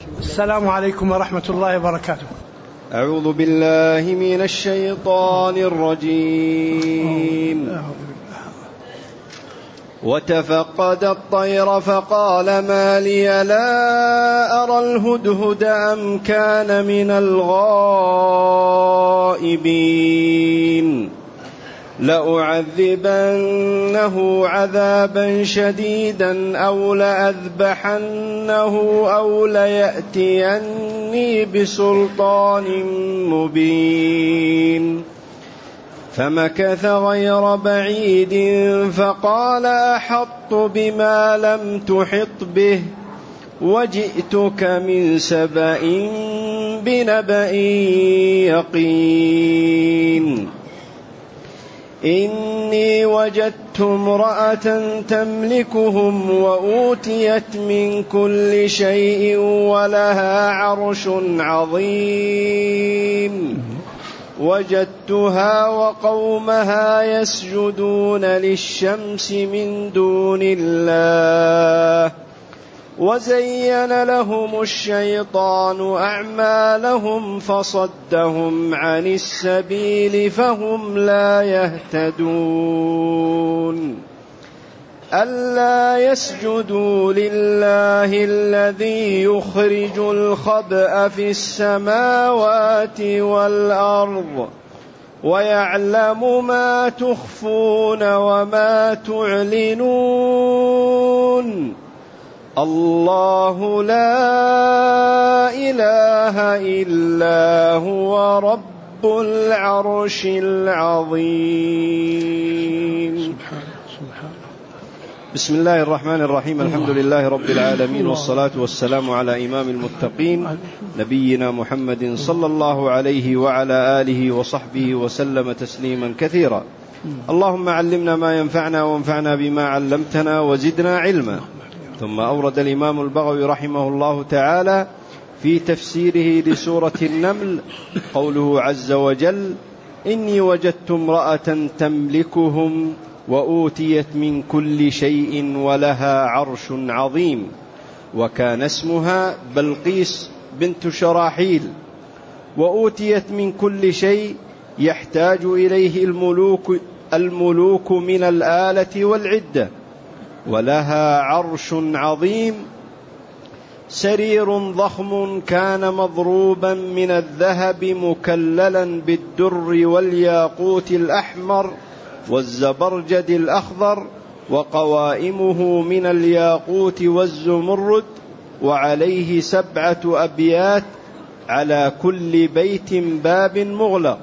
السلام عليكم ورحمة الله وبركاته. أعوذ بالله من الشيطان الرجيم. وتفقد الطير فقال ما لي لا أرى الهدهد أم كان من الغائبين لأعذبنه عذابا شديدا أو لأذبحنه أو ليأتيني بسلطان مبين. فمكث غير بعيد فقال أحطت بما لم تحط به وجئتك من سبأ بنبأ يقين. إني وجدت امرأة تملكهم وأوتيت من كل شيء ولها عرش عظيم وجدتها وقومها يسجدون للشمس من دون الله وزين لهم الشيطان أعمالهم فصدهم عن السبيل فهم لا يهتدون. ألا يسجدوا لله الذي يخرج الخبأ في السماوات والأرض ويعلم ما تخفون وما تعلنون. الله لا إله إلا هو رب العرش العظيم. بسم الله الرحمن الرحيم. الحمد لله رب العالمين والصلاة والسلام على إمام المتقين نبينا محمد صلى الله عليه وعلى آله وصحبه وسلم تسليما كثيرا. اللهم علمنا ما ينفعنا وانفعنا بما علمتنا وزدنا علما. ثم أورد الإمام البغوي رحمه الله تعالى في تفسيره لسورة النمل قوله عز وجل إني وجدت امرأة تملكهم وأوتيت من كل شيء ولها عرش عظيم. وكان اسمها بلقيس بنت شراحيل. وأوتيت من كل شيء يحتاج إليه الملوك من الآلة والعدة. ولها عرش عظيم سرير ضخم كان مضروبا من الذهب مكللا بالدر والياقوت الأحمر والزبرجد الأخضر وقوائمه من الياقوت والزمرد وعليه 7 أبيات على كل بيت باب مغلق.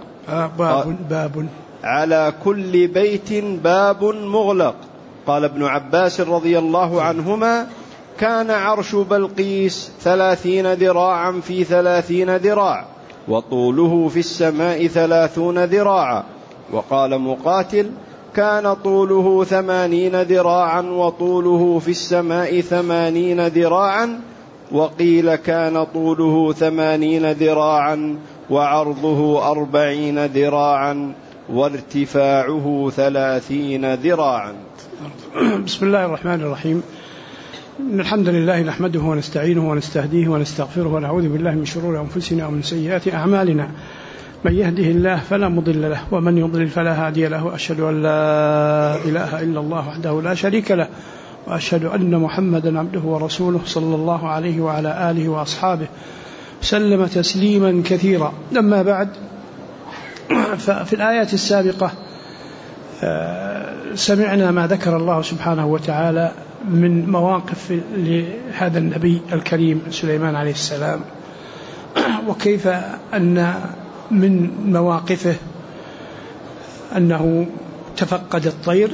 على كل بيت باب مغلق. قال ابن عباس رضي الله عنهما كان عرش بلقيس 30 ذراعا في 30 ذراع وطوله في السماء 30 ذراعا. وقال مقاتل كان طوله 80 ذراعا وطوله في السماء 80 ذراعا. وقيل كان طوله 80 ذراعا وعرضه 40 ذراعا وارتفاعه 30 ذراعا. بسم الله الرحمن الرحيم. إن الحمد لله نحمده ونستعينه ونستهديه ونستغفره ونعوذ بالله من شرور أنفسنا ومن سيئات أعمالنا. من يهده الله فلا مضل له ومن يضلل فلا هادي له. أشهد أن لا إله إلا الله وحده لا شريك له وأشهد أن محمدا عبده ورسوله صلى الله عليه وعلى آله وأصحابه سلم تسليما كثيرا. أما بعد، ففي الآيات السابقة سمعنا ما ذكر الله سبحانه وتعالى من مواقف لهذا النبي الكريم سليمان عليه السلام، وكيف أن من مواقفه أنه تفقد الطير.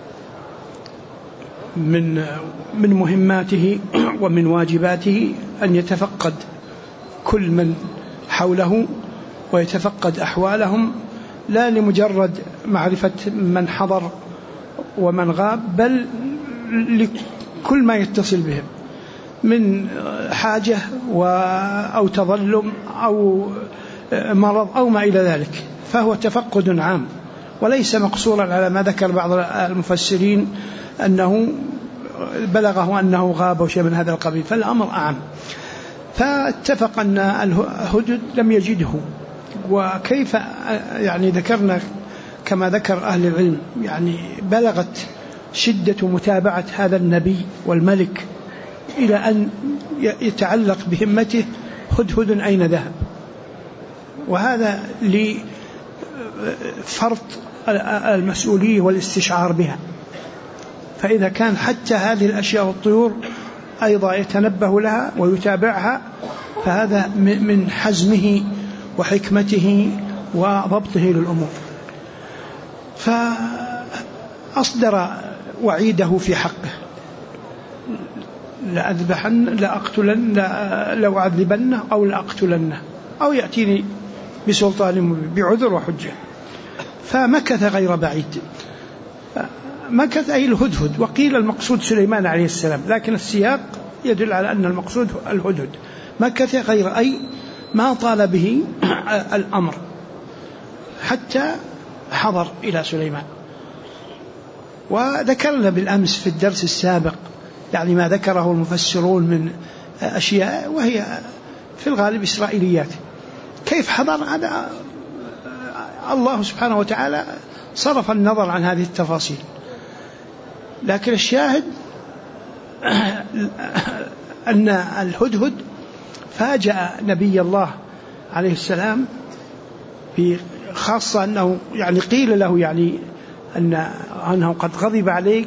من مهماته ومن واجباته أن يتفقد كل من حوله ويتفقد أحوالهم، لا لمجرد معرفة من حضر ومن غاب، بل لكل ما يتصل بهم من حاجة أو تظلم أو مرض أو ما إلى ذلك. فهو تفقد عام وليس مقصورا على ما ذكر بعض المفسرين أنه بلغه أنه غاب أو شيء من هذا القبيل، فالأمر أعم. فاتفق أن الهدهد لم يجده. وكيف يعني ذكرنا كما ذكر أهل العلم يعني بلغت شدة متابعة هذا النبي والملك إلى أن يتعلق بهمته هدهد أين ذهب، وهذا لفرط المسؤولية والاستشعار بها. فإذا كان حتى هذه الأشياء والطيور أيضا يتنبه لها ويتابعها، فهذا من حزمه وحكمته وضبطه للأمور. فأصدر وعيده في حقه: لأذبحن لأقتلن لأعذبنه أو لأقتلنه أو يأتيني بسلطان بعذر وحجة. فمكث غير بعيد، مكث أي الهدهد، وقيل المقصود سليمان عليه السلام، لكن السياق يدل على أن المقصود الهدهد. مكث غير أي ما طال به الأمر حتى حضر إلى سليمان. وذكرنا بالأمس في الدرس السابق يعني ما ذكره المفسرون من أشياء وهي في الغالب إسرائيليات. كيف حضر هذا الله سبحانه وتعالى صرف النظر عن هذه التفاصيل، لكن الشاهد أن الهدهد فاجأ نبي الله عليه السلام، خاصة أنه يعني قيل له يعني أنه قد غضب عليك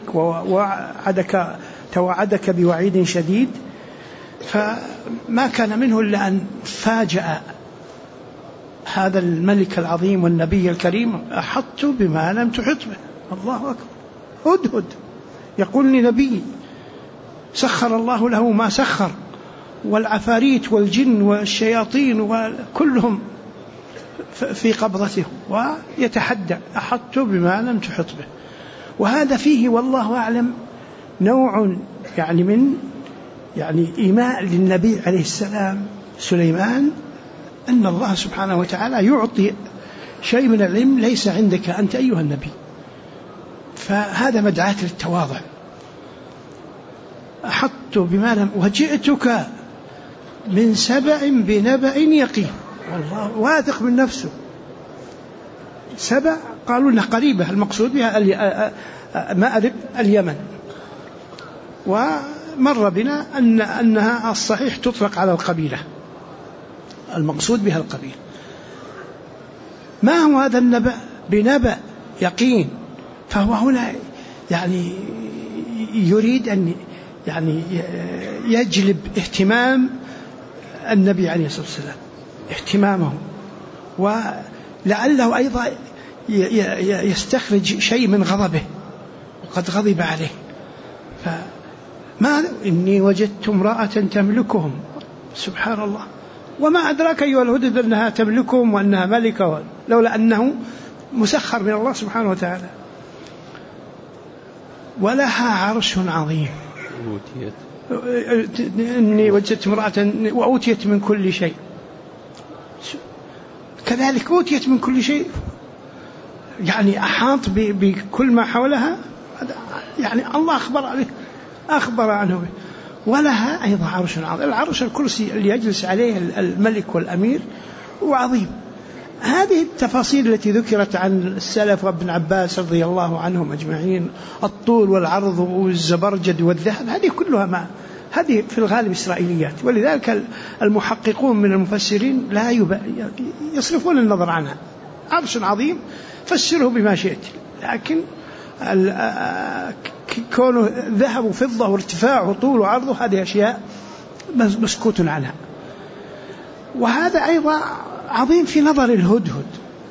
توعدك بوعيد شديد، فما كان منه إلا أن فاجأ هذا الملك العظيم والنبي الكريم: أحطت بما لم تحط به. الله أكبر، هدهد يقول لنبي سخر الله له ما سخر، والعفاريت والجن والشياطين وكلهم في قبضته، ويتحدى: أحطت بما لم تحط به. وهذا فيه والله أعلم نوع يعني من يعني إيماء للنبي عليه السلام سليمان أن الله سبحانه وتعالى يعطي شيء من العلم ليس عندك أنت أيها النبي. فهذا مدعاة للتواضع. أحطت بما لم وجئتك من سبأ بنبأ يقين. والله واثق من نفسه. سبأ قالوا إنها قريبة، المقصود بها مأرب اليمن، ومر بنا أنها الصحيح تطلق على القبيلة، المقصود بها القبيلة. ما هو هذا النبأ؟ بنبأ يقين. فهو هنا يعني يريد أن يعني يجلب اهتمام النبي عليه الصلاة والسلام، اهتمامه، ولعله أيضا يستخرج شيء من غضبه، وقد غضب عليه. فما إني وجدت امرأة تملكهم. سبحان الله، وما أدراك أيها الهدد أنها تملكهم وأنها ملكة، لولا أنه مسخر من الله سبحانه وتعالى. ولها عرش عظيم. إني وجدت امرأة وأوتيت من كل شيء. كذلك أوتيت من كل شيء، يعني أحاط بكل ما حولها، يعني الله أخبر عنه. ولها أيضا عرش عظيم. العرش الكرسي اللي يجلس عليه الملك والأمير وعظيم. هذه التفاصيل التي ذكرت عن السلف وابن عباس رضي الله عنهم أجمعين، الطول والعرض والزبرجد والذهب، هذه كلها هذه في الغالب إسرائيليات. ولذلك المحققون من المفسرين لا يصرفون النظر عنها. عرش عظيم فسره بما شئت، لكن كونه ذهب وفضة وارتفاع وطول وعرضه هذه أشياء مسكوت عنها. وهذا أيضا عظيم في نظر الهدهد.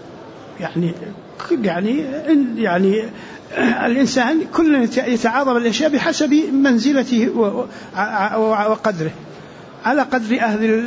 يعني الإنسان كل يتعاظم الأشياء بحسب منزلته وقدره، على قدر أهل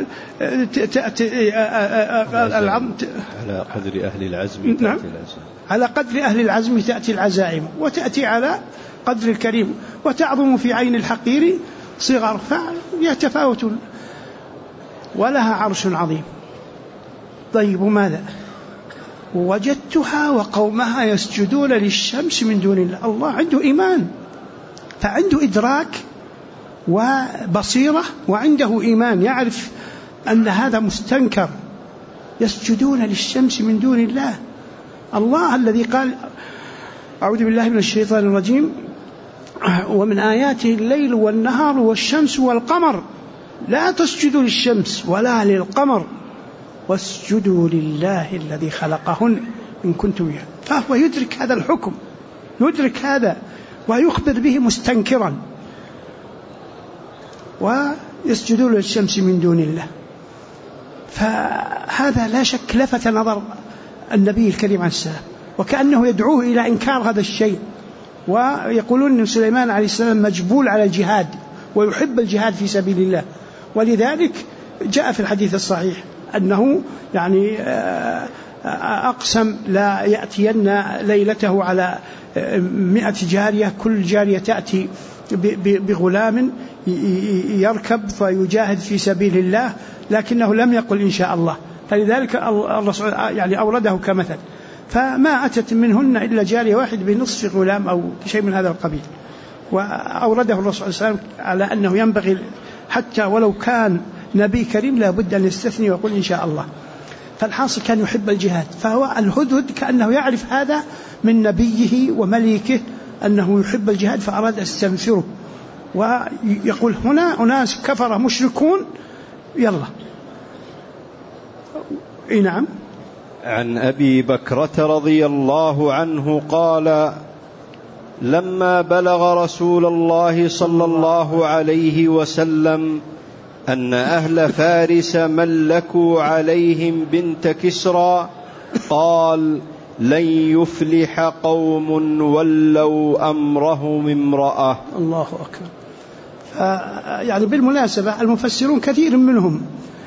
العزم نعم، على قدر أهل العزم تأتي العزائم، وتأتي على قدر الكريم، وتعظم في عين الحقير صغر، فيتفاوتون. ولها عرش عظيم. طيب، وماذا؟ وجدتها وقومها يسجدون للشمس من دون الله. الله عنده إيمان، فعنده إدراك وبصيرة وعنده إيمان، يعرف أن هذا مستنكر. يسجدون للشمس من دون الله، الله الذي قال أعوذ بالله من الشيطان الرجيم ومن آياته الليل والنهار والشمس والقمر لا تسجدوا للشمس ولا للقمر واسجدوا لله الذي خلقهن إن كنتم إياه. فهو يدرك هذا الحكم، يدرك هذا ويخبر به مستنكرا. ويسجدون للشمس من دون الله، فهذا لا شك لفت نظر النبي الكريم عليه السلام، وكأنه يدعوه إلى إنكار هذا الشيء. ويقولون أن سليمان عليه السلام مجبول على الجهاد ويحب الجهاد في سبيل الله، ولذلك جاء في الحديث الصحيح أنه يعني أقسم لا يأتين ليلته على 100 جارية، كل جارية تأتي بغلام يركب فيجاهد في سبيل الله، لكنه لم يقل إن شاء الله، فلذلك الرسول يعني أورده كمثل. فما أتت منهن إلا جارية واحد بنصف غلام أو شيء من هذا القبيل، وأورده الرسول صلى الله عليه وسلم على أنه ينبغي حتى ولو كان نبي كريم لا بد أن يستثني ويقول إن شاء الله. فالحاصل كان يحب الجهاد، فهو الهدهد كأنه يعرف هذا من نبيه ومليكه أنه يحب الجهاد، فأراد استنفره ويقول هنا أناس كفر مشركون يلا. نعم. عن أبي بكرة رضي الله عنه قال: لما بلغ رسول الله صلى الله عليه وسلم أن أهل فارس ملكوا عليهم بنت كسرى قال: لن يفلح قوم ولوا أمرهم امرأة. الله أكبر. يعني بالمناسبة المفسرون كثير منهم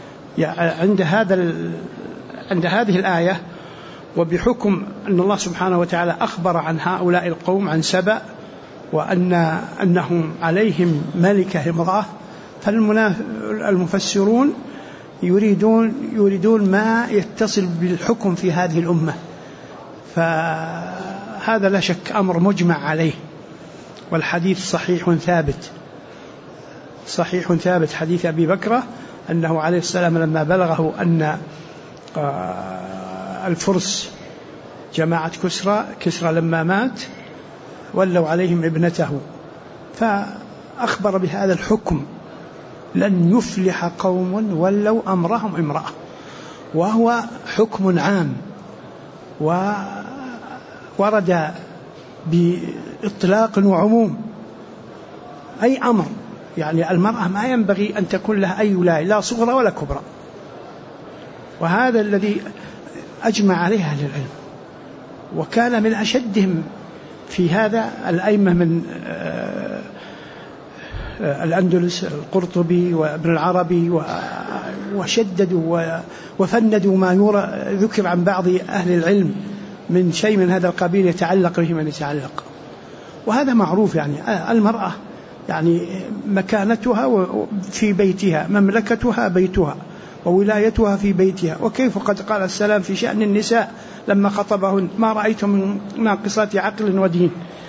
عند هذه الآية، وبحكم أن الله سبحانه وتعالى أخبر عن هؤلاء القوم عن سبأ وأنهم عليهم ملكة امرأة، فالمفسرون يريدون ما يتصل بالحكم في هذه الأمة. فهذا لا شك أمر مجمع عليه، والحديث صحيح ثابت حديث أبي بكرة أنه عليه السلام لما بلغه أن الفرس جماعة كسرى لما مات ولوا عليهم ابنته، فأخبر بهذا الحكم: لن يفلح قوم ولوا أمرهم امرأة، وهو حكم عام وورد بإطلاق وعموم. أي أمر، يعني المرأة ما ينبغي أن تكون لها أي ولاية، لا صغرى ولا كبرى، وهذا الذي أجمع عليه أهل العلم. وكان من أشدهم في هذا الأئمة من الأندلس القرطبي وابن العربي، وشددوا وفندوا ما ذكر عن بعض أهل العلم من شيء من هذا القبيل يتعلق به من يتعلق. وهذا معروف، يعني المرأة يعني مكانتها في بيتها، مملكتها بيتها، وولايتها في بيتها. وكيف قد قال السلام في شأن النساء لما خطبهن: ما رأيتم من ناقصات عقل ودين.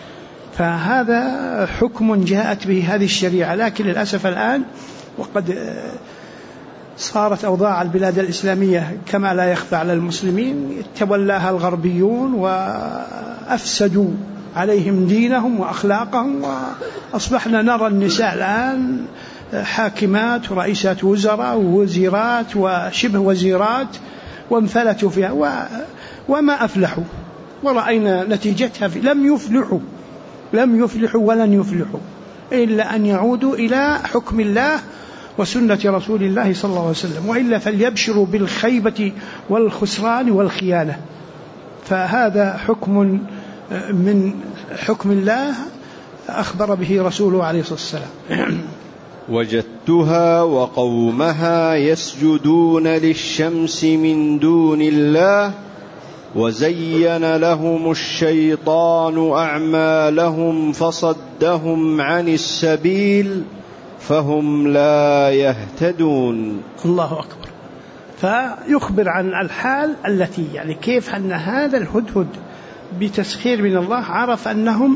فهذا حكم جاءت به هذه الشريعة، لكن للأسف الآن وقد صارت أوضاع البلاد الإسلامية كما لا يخفى على المسلمين، تولاها الغربيون وأفسدوا عليهم دينهم وأخلاقهم، وأصبحنا نرى النساء الآن حاكمات ورئيسات وزراء ووزيرات وشبه وزيرات، وانفلتوا فيها وما أفلحوا، ورأينا نتيجتها لم يفلحوا ولن يفلحوا إلا أن يعودوا إلى حكم الله وسنة رسول الله صلى الله عليه وسلم، وإلا فليبشروا بالخيبة والخسران والخيانة. فهذا حكم من حكم الله أخبر به رسوله عليه الصلاة والسلام. وجدتها وقومها يسجدون للشمس من دون الله وزين لهم الشيطان أعمالهم فصدهم عن السبيل فهم لا يهتدون. الله أكبر. فيخبر عن الحال التي يعني كيف أن هذا الهدهد بتسخير من الله عرف أنهم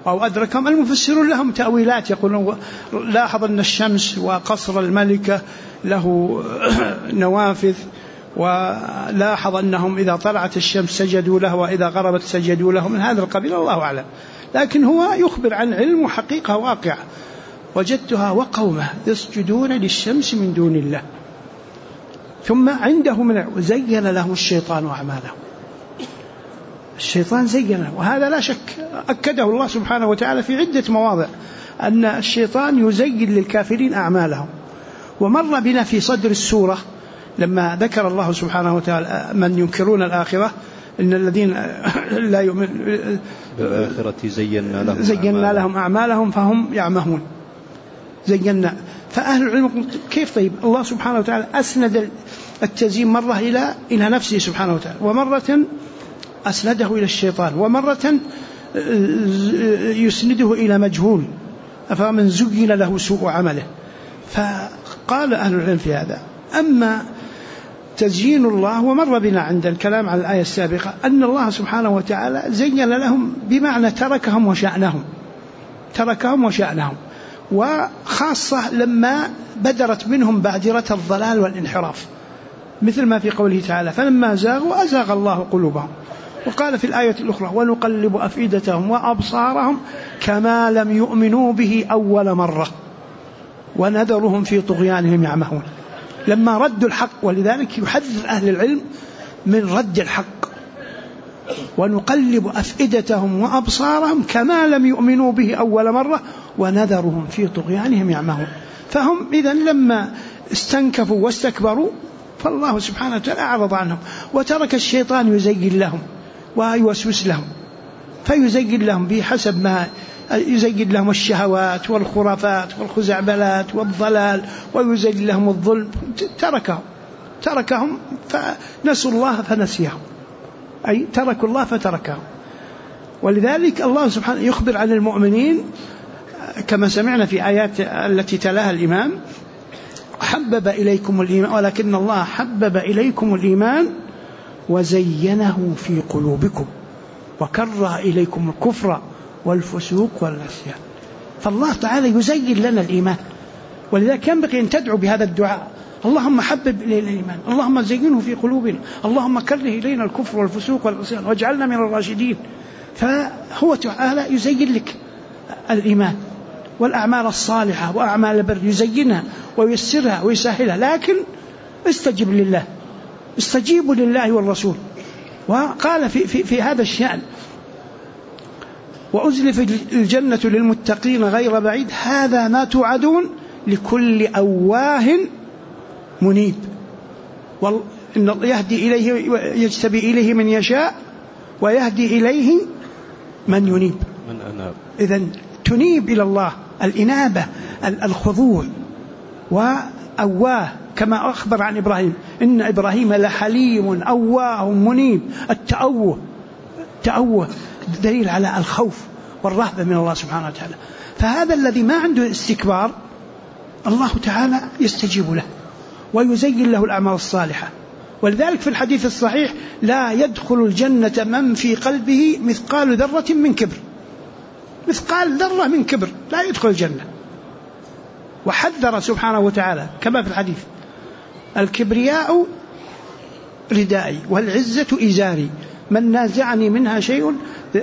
أو أدركهم. المفسرون لهم تأويلات، يقولون لاحظ أن الشمس وقصر الملكة له نوافذ، ولاحظ أنهم إذا طلعت الشمس سجدوا له وإذا غربت سجدوا له، من هذا القبيل، الله أعلم. لكن هو يخبر عن علم وحقيقة واقعة. وجدتها وقومه يسجدون للشمس من دون الله. ثم عنده من زين له الشيطان أعماله. الشيطان زينه، وهذا لا شك أكده الله سبحانه وتعالى في عدة مواضع أن الشيطان يزين للكافرين أعمالهم. ومر بنا في صدر السورة لما ذكر الله سبحانه وتعالى من ينكرون الآخرة، إن الذين لا يؤمن بالآخرة زينا لهم أعمالهم فهم يعمهون. زينا. فأهل العلم كيف؟ طيب الله سبحانه وتعالى أسند التزيين مرة إلى نفسه سبحانه وتعالى، ومرة أسنده إلى الشيطان، ومرة يسنده إلى مجهول، فمن زين له سوء عمله. فقال أهل العلم في هذا. أما تزيين الله، ومر بنا عند الكلام على الآية السابقة أن الله سبحانه وتعالى زين لهم بمعنى تركهم وشأنهم، وخاصة لما بدرت منهم بادرة الضلال والانحراف، مثل ما في قوله تعالى فلما زاغوا أزاغ الله قلوبهم. وقال في الآية الأخرى ونقلب أفئدتهم وأبصارهم كما لم يؤمنوا به أول مرة ونذرهم في طغيانهم يعمهون. لما ردوا الحق، ولذلك يحذر أهل العلم من رد الحق. ونقلب أفئدتهم وأبصارهم كما لم يؤمنوا به أول مرة ونذرهم في طغيانهم يعمهون. فهم إذن لما استنكفوا واستكبروا فالله سبحانه وتعالى أعرض عنهم، وترك الشيطان يزين لهم ويوسوس لهم، فيزين لهم بحسب ما يزين لهم الشهوات والخرافات والخزعبلات والضلال، ويزين لهم الظلم. تركهم فنسوا الله فنسيهم، أي تركوا الله فتركهم. ولذلك الله سبحانه يخبر عن المؤمنين كما سمعنا في آيات التي تلاها الإمام حبب إليكم الإيمان، ولكن الله حبب إليكم الإيمان وزينه في قلوبكم وكره إليكم الكفر والفسوق والعصيان. فالله تعالى يزين لنا الإيمان، ولذلك ينبغي أن تدعو بهذا الدعاء: اللهم حبب إلينا الإيمان، اللهم زينه في قلوبنا، اللهم كره إلينا الكفر والفسوق والعصيان واجعلنا من الراشدين. فهو تعالى يزين لك الإيمان والأعمال الصالحة وأعمال البر، يزينها ويسرها ويسهلها. لكن استجب لله، استجيبوا لله والرسول. وقال في هذا الشأن وأزلف الجنة للمتقين غير بعيد هذا ما توعدون لكل أواه منيب. إن الله يهدي إليه يجتبي إليه من يشاء ويهدي إليه من ينيب. إذن تنيب إلى الله، الإنابة، الخضوع، وأواه كما أخبر عن إبراهيم إن إبراهيم لحليم أواه منيب. التأوه دليل على الخوف والرهبة من الله سبحانه وتعالى. فهذا الذي ما عنده استكبار الله تعالى يستجيب له ويزين له الأعمال الصالحة. ولذلك في الحديث الصحيح لا يدخل الجنة من في قلبه مثقال ذرة من كبر، مثقال ذرة من كبر لا يدخل الجنة. وحذر سبحانه وتعالى كما في الحديث: الكبرياء ردائي والعزة إزاري، من نازعني منها شيء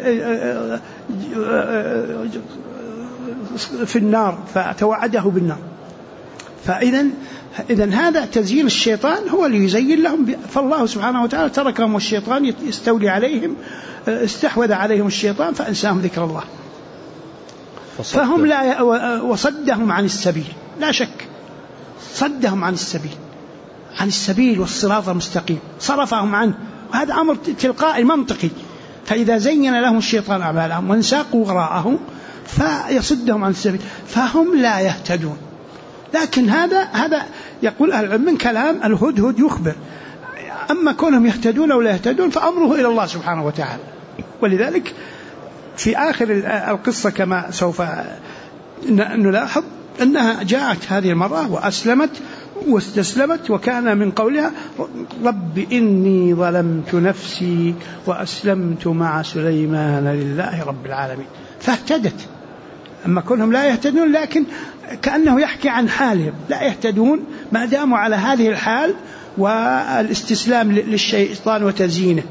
في النار فتوعده بالنار. فإذن هذا تزيين الشيطان هو اللي يزين لهم. فالله سبحانه وتعالى تركهم والشيطان يستولي عليهم، استحوذ عليهم الشيطان فأنساهم ذكر الله، فهم لا وصدهم عن السبيل. لا شك صدهم عن السبيل والصراط المستقيم، صرفهم عنه، وهذا أمر تلقائي منطقي. فإذا زين لهم الشيطان أعمالهم وانساقوا وراءه فيصدهم عن السبيل فهم لا يهتدون. لكن هذا يقول أهل العلم من كلام الهدهد يخبر. أما كونهم يهتدون أو لا يهتدون فأمره إلى الله سبحانه وتعالى. ولذلك في آخر القصة كما سوف نلاحظ أنها جاءت هذه المرأة وأسلمت واستسلمت، وكان من قولها رب إني ظلمت نفسي وأسلمت مع سليمان لله رب العالمين، فاهتدت. أما كونهم لا يهتدون، لكن كأنه يحكي عن حالهم، لا يهتدون ما داموا على هذه الحال والاستسلام للشيطان وتزيينه.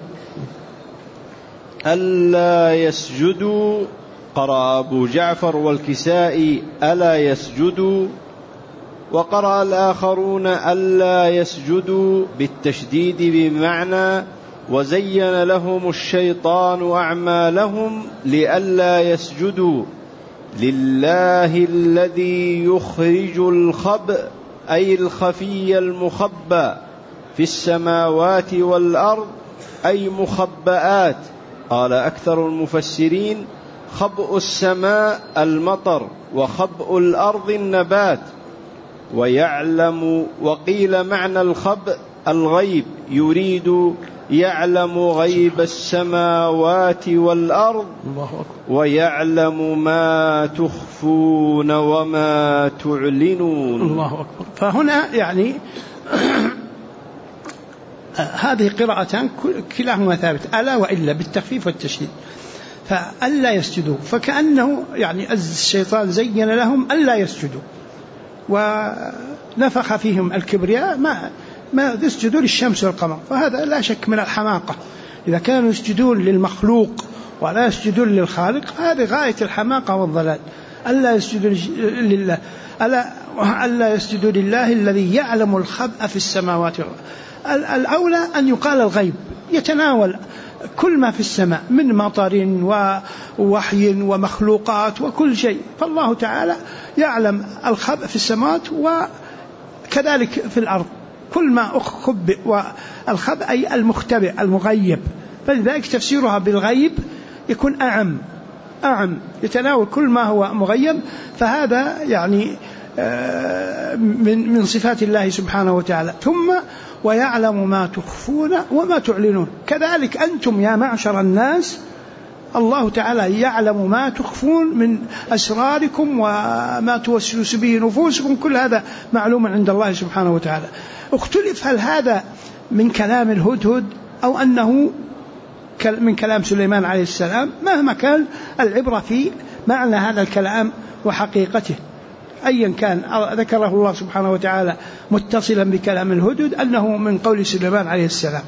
ألا يسجدوا، قرأ أبو جعفر والكسائي ألا يسجدوا، وقرأ الآخرون ألا يسجدوا بالتشديد بمعنى وزين لهم الشيطان أعمالهم لئلا يسجدوا لله الذي يخرج الخبء أي الخفي المخبى في السماوات والأرض أي مخبآت. قال أكثر المفسرين خبء السماء المطر وخبء الأرض النبات. ويعلم، وقيل معنى الخبء الغيب، يريد يعلم غيب السماوات والأرض ويعلم ما تخفون وما تعلنون. الله أكبر. فهنا يعني هذه قراءتان كلاهما ثابت، ألا وإلا بالتخفيف والتشديد. فألا يسجدوا، فكأنه يعني الشيطان زين لهم ألا يسجدوا ونفخ فيهم الكبرياء، ما يسجدوا للشمس والقمر. فهذا لا شك من الحماقة، إذا كانوا يسجدون للمخلوق ولا يسجدون للخالق، هذه غاية الحماقة والضلال. ألا يسجدوا لله، ألا يسجدوا لله الذي يعلم الخبء في السماوات والأرض. الأولى أن يقال الغيب، يتناول كل ما في السماء من مطر ووحي ومخلوقات وكل شيء، فالله تعالى يعلم الخبء في السماوات وكذلك في الأرض، كل ما أخبئ، والخبء أي المختبئ المغيب، فلذلك تفسيرها بالغيب يكون أعم، يتناول كل ما هو مغيب. فهذا يعني من صفات الله سبحانه وتعالى. ثم ويعلم ما تخفون وما تعلنون، كذلك أنتم يا معشر الناس الله تعالى يعلم ما تخفون من أسراركم وما توسوس به نفوسكم، كل هذا معلوم عند الله سبحانه وتعالى. اختلف هل هذا من كلام الهدهد أو أنه من كلام سليمان عليه السلام. مهما كان العبرة في معنى هذا الكلام وحقيقته، أيا كان ذكره الله سبحانه وتعالى متصلا بكلام الهدهد أنه من قول سليمان عليه السلام.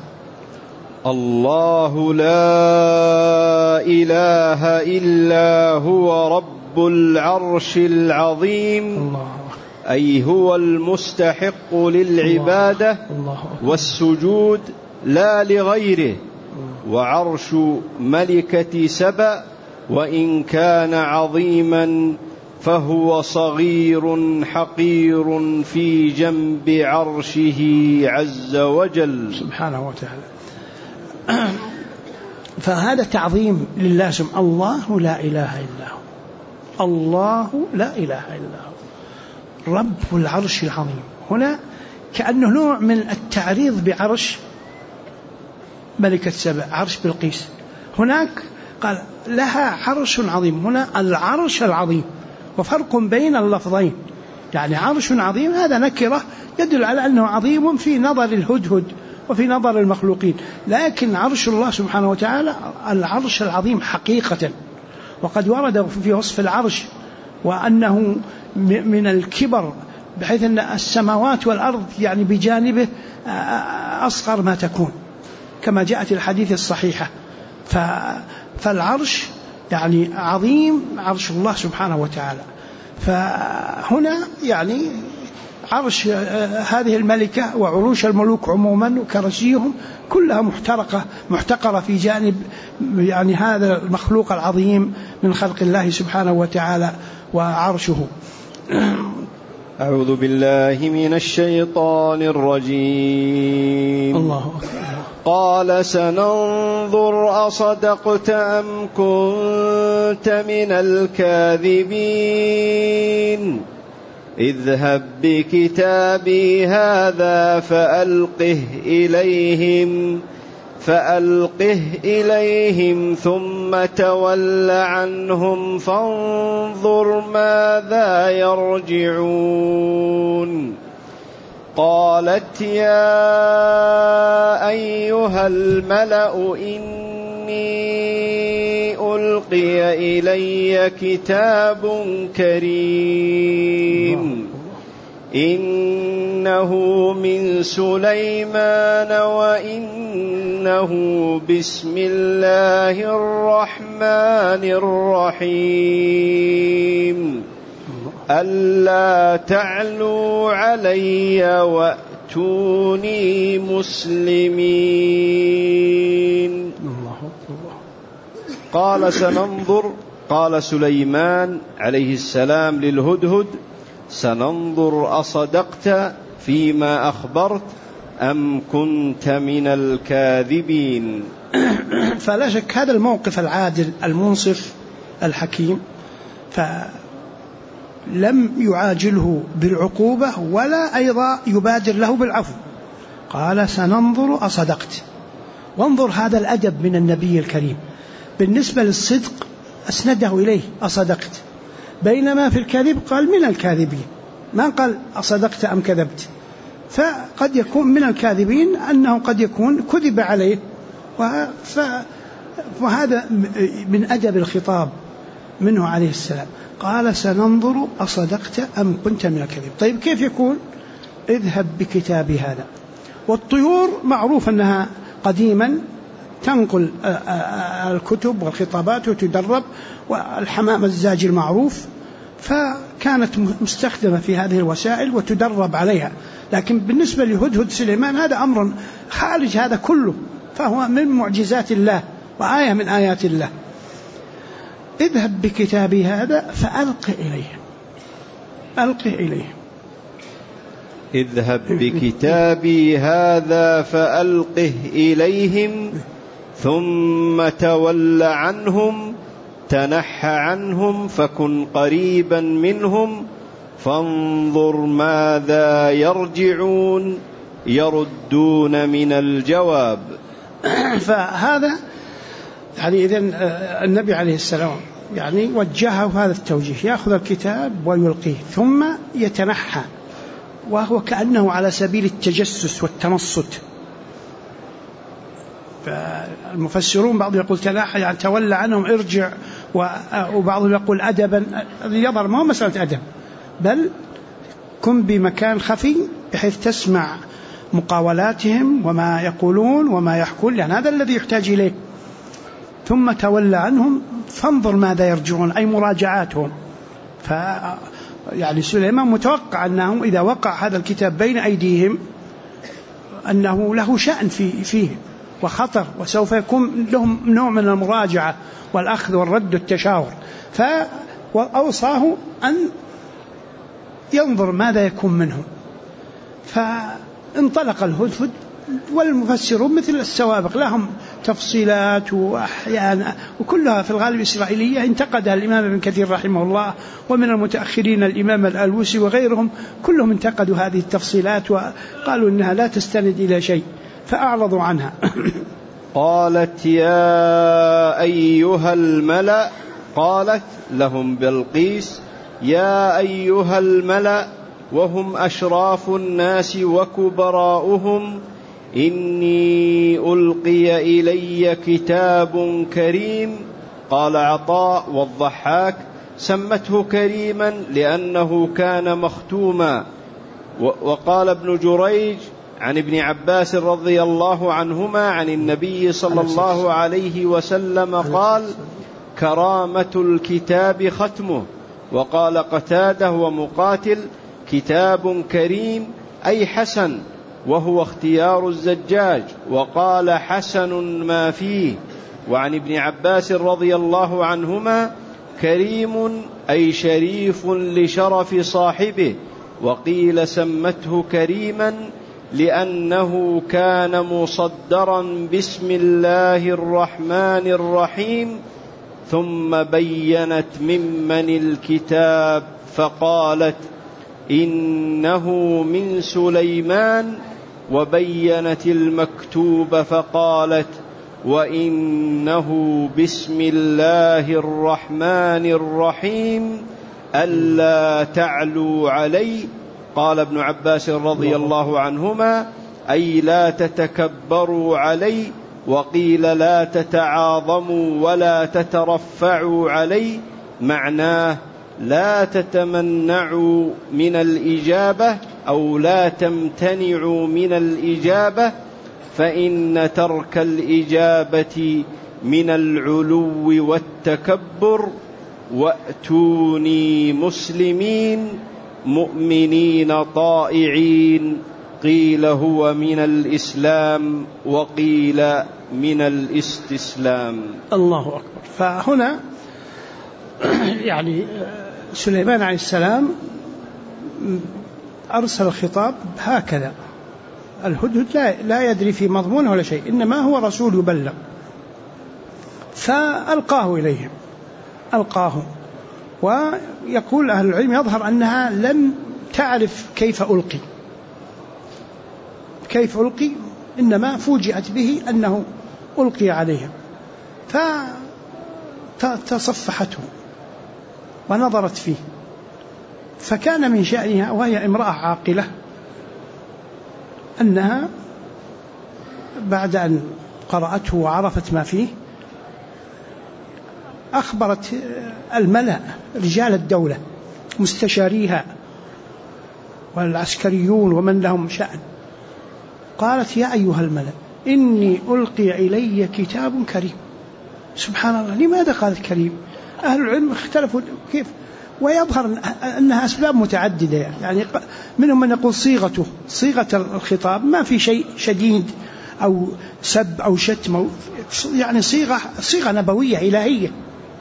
الله لا إله إلا هو رب العرش العظيم، الله. أي هو المستحق للعبادة والسجود لا لغيره. وعرش ملكة سبأ وإن كان عظيما فهو صغير حقير في جنب عرشه عز وجل سبحانه وتعالى. فهذا تعظيم لله سبحانه. الله لا إله إلا هو، الله لا إله إلا هو رب العرش العظيم. هنا كأنه نوع من التعريض بعرش ملكة سبأ، عرش بلقيس. هناك قال لها عرش عظيم، هنا العرش العظيم، وفرق بين اللفظين. يعني عرش عظيم هذا نكرة يدل على أنه عظيم في نظر الهدهد وفي نظر المخلوقين، لكن عرش الله سبحانه وتعالى العرش العظيم حقيقة. وقد ورد في وصف العرش وأنه من الكبر بحيث أن السماوات والأرض يعني بجانبه أصغر ما تكون، كما جاءت الحديث الصحيحة. فالعرش يعني عظيم، عرش الله سبحانه وتعالى. فهنا يعني عرش هذه الملكة وعروش الملوك عموما وكرسيهم كلها محتقرة في جانب يعني هذا المخلوق العظيم من خلق الله سبحانه وتعالى وعرشه. أعوذ بالله من الشيطان الرجيم. الله أكبر. قال سننظر أصدقت أم كنت من الكاذبين اذهب بكتابي هذا فألقه إليهم ثم تول عنهم فانظر ماذا يرجعون. قالت يا أيها الملأ إني ألقي إلي كتاب كريم إنه من سليمان وإنه بسم الله الرحمن الرحيم ألا تعلوا علي وأتوني مسلمين. قال سننظر. قال سليمان عليه السلام للهدهد سننظر أصدقت فيما أخبرت أم كنت من الكاذبين. فلا شك هذا الموقف العادل المنصف الحكيم، فلم يعاجله بالعقوبة ولا أيضا يبادر له بالعفو. قال سننظر أصدقت. وانظر هذا الأدب من النبي الكريم، بالنسبة للصدق أسنده إليه أصدقت، بينما في الكذب قال من الكاذبين، ما قال أصدقت أم كذبت. فقد يكون من الكاذبين أنه قد يكون كذب عليه، وهذا من أدب الخطاب منه عليه السلام. قال سننظر أصدقت أم كنت من الكاذبين. طيب كيف يكون؟ اذهب بكتابي هذا. والطيور معروف أنها قديما تنقل الكتب والخطابات وتدرب، والحمام الزاجي المعروف، فكانت مستخدمة في هذه الوسائل وتدرب عليها. لكن بالنسبة لهدهد سليمان هذا أمر خارج هذا كله، فهو من معجزات الله وآية من آيات الله. اذهب بكتابي هذا فألقه إليه. ألقه إليه. اذهب بكتابي هذا فألقه إليهم ثم تول عنهم تنح عنهم فكن قريبا منهم فانظر ماذا يرجعون يردون من الجواب. فهذا يعني إذن النبي عليه السلام يعني وجهه هذا التوجيه، يأخذ الكتاب ويلقيه ثم يتنحى، وهو كأنه على سبيل التجسس والتنصت. فالمفسرون بعض يقول تنحى يعني تولى عنهم ارجع، وبعضهم يقول أدبا. يظهر ما هو مسألة أدب، بل كن بمكان خفي بحيث تسمع مقاولاتهم وما يقولون وما يحكون، لأن هذا الذي يحتاج إليه. ثم تولى عنهم فانظر ماذا يرجعون، أي مراجعاتهم. يعني سليمان متوقع أنه إذا وقع هذا الكتاب بين أيديهم أنه له شأن فيه وخطر، وسوف يكون لهم نوع من المراجعة والأخذ والرد والتشاور. فأوصاه أن ينظر ماذا يكون منهم. فانطلق الهدهد، والمفسرون مثل السوابق لهم تفصيلات وأحيانا، وكلها في الغالب إسرائيلية انتقدها الإمام ابن كثير رحمه الله، ومن المتأخرين الإمام الألوسي وغيرهم كلهم انتقدوا هذه التفصيلات وقالوا إنها لا تستند إلى شيء فأعرضوا عنها. قالت يا أيها الملأ، قالت لهم بلقيس يا أيها الملأ وهم أشراف الناس وكبراؤهم إني ألقي إلي كتاب كريم. قال عطاء والضحاك سمته كريما لأنه كان مختوما. وقال ابن جريج عن ابن عباس رضي الله عنهما عن النبي صلى الله عليه وسلم قال كرامة الكتاب ختمه. وقال قتادة ومقاتل كتاب كريم أي حسن، وهو اختيار الزجاج. وقال حسن ما فيه. وعن ابن عباس رضي الله عنهما كريم أي شريف لشرف صاحبه. وقيل سمته كريما لأنه كان مصدرا بسم الله الرحمن الرحيم. ثم بينت ممن الكتاب فقالت إنه من سليمان، وبينت المكتوب فقالت وإنه بسم الله الرحمن الرحيم ألا تعلوا علي قال ابن عباس رضي الله عنهما: أي لا تتكبروا علي، وقيل لا تتعاظموا ولا تترفعوا علي، معناه لا تتمنعوا من الإجابة أو لا تمتنعوا من الإجابة، فإن ترك الإجابة من العلو والتكبر. وأتوني مسلمين مؤمنين طائعين، قيل هو من الإسلام وقيل من الاستسلام. الله أكبر. فهنا يعني سليمان عليه السلام أرسل الخطاب هكذا، الهدهد لا يدري في مضمونه ولا شيء، إنما هو رسول يبلغ، فألقاه إليهم، ألقاه. ويقول أهل العلم يظهر أنها لم تعرف كيف ألقي، إنما فوجئت به أنه ألقي عليها، فتصفحته ونظرت فيه، فكان من شأنها وهي امرأة عاقلة أنها بعد أن قرأته وعرفت ما فيه أخبرت الملأ رجال الدولة مستشاريها والعسكريون ومن لهم شأن، قالت: يا أيها الملأ إني ألقي إلي كتاب كريم. سبحان الله، لماذا قالت كريم؟ أهل العلم اختلفوا كيف، ويظهر أنها أسباب متعددة، يعني منهم من يقول صيغة الخطاب ما في شيء شديد أو سب أو شتم، يعني صيغة نبوية إلهية.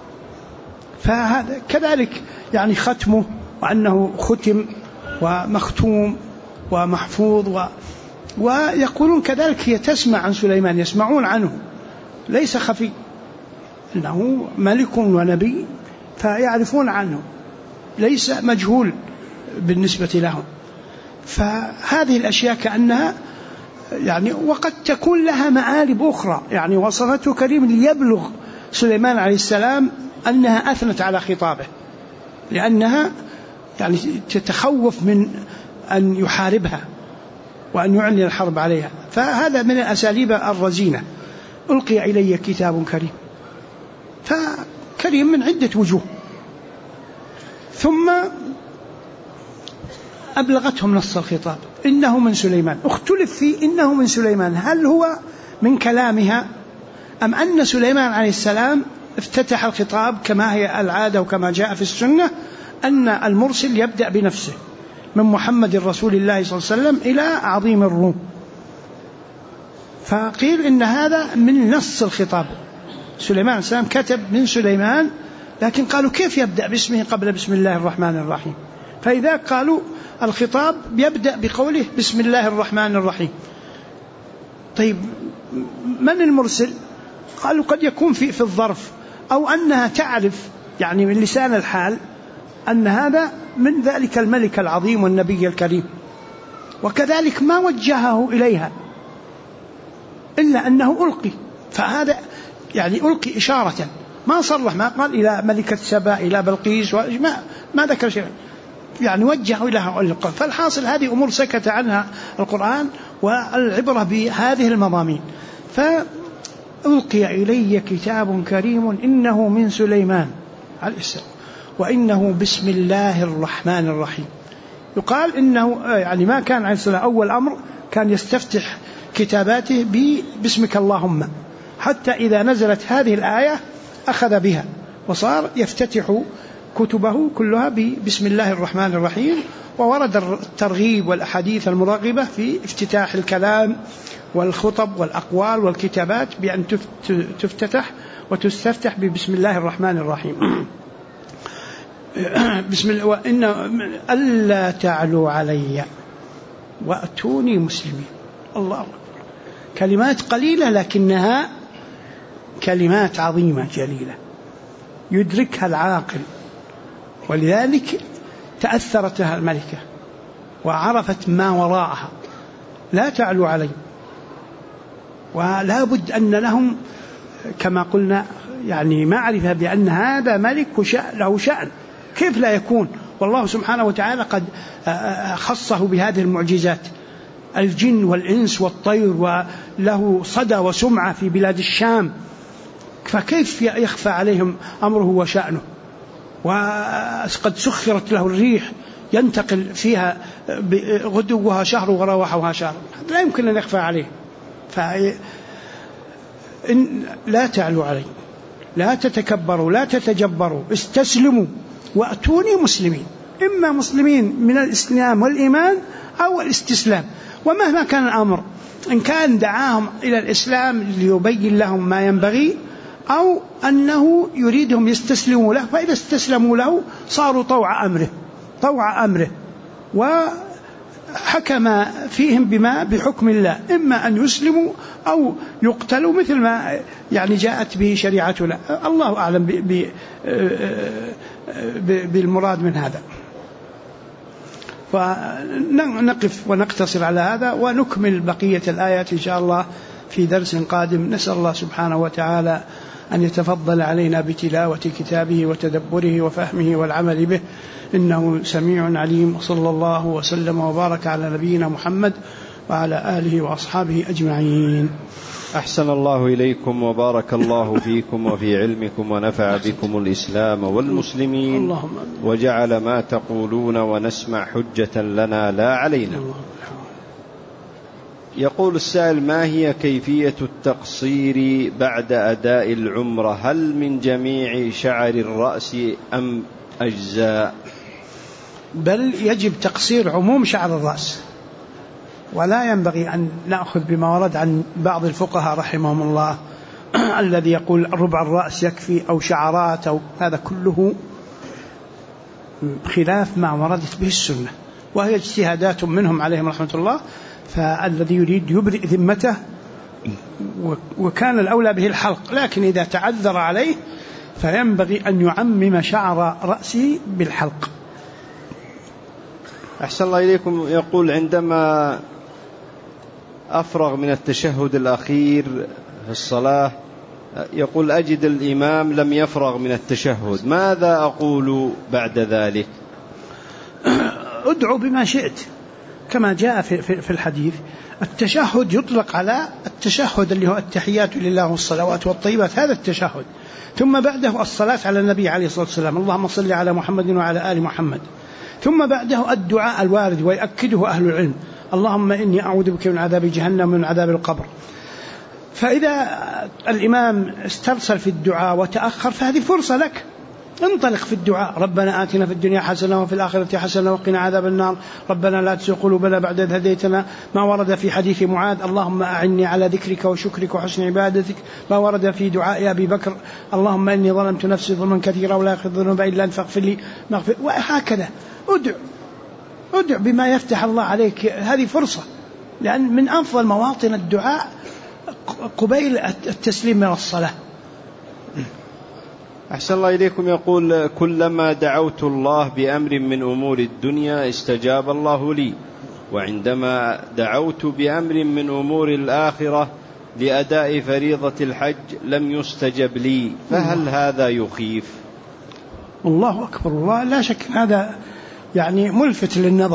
فهذا كذلك يعني ختمه، وأنه ختم ومختوم ومحفوظ، ويقولون كذلك هي تسمع عن سليمان، يسمعون عنه، ليس خفي، إنه ملك ونبي فيعرفون عنه، ليس مجهول بالنسبة لهم. فهذه الأشياء كأنها يعني وقد تكون لها معالم أخرى، يعني وصفته كريم ليبلغ سليمان عليه السلام أنها أثنت على خطابه، لأنها يعني تتخوف من أن يحاربها وأن يعلن الحرب عليها. فهذا من الأساليب الرزينة، ألقي إلي كتاب كريم، فكريم من عدة وجوه. ثم أبلغتهم نص الخطاب إنه من سليمان، اختلف في إنه من سليمان، هل هو من كلامها أم أن سليمان عليه السلام افتتح الخطاب كما هي العادة وكما جاء في السنة، أن المرسل يبدأ بنفسه من محمد رسول الله صلى الله عليه وسلم إلى عظيم الروم. فقيل إن هذا من نص الخطاب، سليمان عليه السلام كتب من سليمان، لكن قالوا كيف يبدأ باسمه قبل بسم الله الرحمن الرحيم؟ فإذا قالوا الخطاب يبدأ بقوله بسم الله الرحمن الرحيم. طيب من المرسل؟ قالوا قد يكون في الظرف، أو أنها تعرف يعني من لسان الحال أن هذا من ذلك الملك العظيم والنبي الكريم، وكذلك ما وجهه إليها إلا أنه ألقي، فهذا يعني ألقي إشارة، ما صرح، ما قال إلى ملكة سبا إلى بلقيس، ما ذكر شيء، يعني وجهه إليها. فالحاصل هذه أمور سكت عنها القرآن، والعبرة بهذه المضامين. فألقي إلي كتاب كريم إنه من سليمان عليه السلام وإنه بسم الله الرحمن الرحيم. يقال إنه يعني ما كان عليه السلام أول أمر كان يستفتح كتاباته باسمك اللهم، حتى إذا نزلت هذه الآية أخذ بها وصار يفتتح كتبه كلها بسم الله الرحمن الرحيم. وورد الترغيب والأحاديث المرغبة في افتتاح الكلام والخطب والأقوال والكتابات بأن تفتتح وتستفتح بسم الله الرحمن الرحيم. بسم الله، وإن ألا تعلوا علي وأتوني مسلمين. الله أكبر، كلمات قليلة لكنها كلمات عظيمة جليلة يدركها العاقل، ولذلك تأثرت لها الملكة وعرفت ما وراءها. لا تعلوا علي، ولا بد أن لهم كما قلنا يعني معرفة بأن هذا ملك له شأن، كيف لا يكون والله سبحانه وتعالى قد خصه بهذه المعجزات، الجن والإنس والطير، وله صدى وسمعة في بلاد الشام، فكيف يخفى عليهم أمره وشأنه؟ وقد سخرت له الريح ينتقل فيها غدوها شهر ورواحها شهر، لا يمكن أن يخفى عليه. لا تعلوا علي، لا تتكبروا، لا تتجبروا، استسلموا وأتوني مسلمين، إما مسلمين من الإسلام والإيمان أو الاستسلام. ومهما كان الأمر، إن كان دعاهم إلى الإسلام ليبين لهم ما ينبغي، أو أنه يريدهم يستسلموا له، فإذا استسلموا له صاروا طوع أمره وحكم فيهم بحكم الله، إما أن يسلموا أو يقتلوا، مثل ما يعني جاءت به شريعتنا. الله أعلم بالمراد من هذا. فنقف ونقتصر على هذا، ونكمل بقية الآيات إن شاء الله في درس قادم. نسأل الله سبحانه وتعالى أن يتفضل علينا بتلاوة كتابه وتدبره وفهمه والعمل به، إنه سميع عليم. صلى الله وسلم وبارك على نبينا محمد وعلى آله وأصحابه أجمعين. أحسن الله إليكم وبارك الله فيكم وفي علمكم ونفع بكم الإسلام والمسلمين، وجعل ما تقولون ونسمع حجة لنا لا علينا. يقول السائل: ما هي كيفية التقصير بعد أداء العمرة؟ هل من جميع شعر الرأس أم أجزاء؟ بل يجب تقصير عموم شعر الرأس، ولا ينبغي أن نأخذ بما ورد عن بعض الفقهاء رحمهم الله الذي يقول ربع الرأس يكفي أو شعرات، أو هذا كله خلاف ما وردت به السنة، وهي اجتهادات منهم عليهم رحمة الله. فالذي يريد يبرئ ذمته، وكان الأولى به الحلق، لكن إذا تعذر عليه فينبغي أن يعمم شعر رأسه بالحلق. أحسن الله إليكم. يقول: عندما أفرغ من التشهد الأخير في الصلاة، يقول أجد الإمام لم يفرغ من التشهد، ماذا أقول بعد ذلك؟ ادعو بما شئت، كما جاء في الحديث. التشهد يطلق على التشهد اللي هو التحيات لله والصلوات والطيبات، هذا التشهد، ثم بعده الصلاة على النبي عليه الصلاة والسلام، اللهم صل على محمد وعلى آل محمد، ثم بعده الدعاء الوارد ويأكده أهل العلم: اللهم إني أعوذ بك من عذاب جهنم ومن عذاب القبر. فإذا الإمام استرسل في الدعاء وتأخر فهذه فرصة لك، انطلق في الدعاء: ربنا آتنا في الدنيا حسنة وفي الآخرة حسنة وقنا عذاب النار، ربنا لا تزغ قلوبنا بعد إذ هديتنا، ما ورد في حديث معاذ: اللهم أعني على ذكرك وشكرك وحسن عبادتك، ما ورد في دعاء أبي بكر: اللهم إني ظلمت نفسي ظلما كثيرا ولا يغفر الذنوب إلا أنت فاغفر لي مغفرة. وهكذا ادع بما يفتح الله عليك، هذه فرصة، لأن من أفضل مواطن الدعاء قبيل التسليم من الصلاة. أحسن الله إليكم. يقول: كلما دعوت الله بأمر من أمور الدنيا استجاب الله لي، وعندما دعوت بأمر من أمور الآخرة لأداء فريضة الحج لم يستجب لي، فهل هذا يخيف؟ الله أكبر، الله لا شك هذا يعني ملفت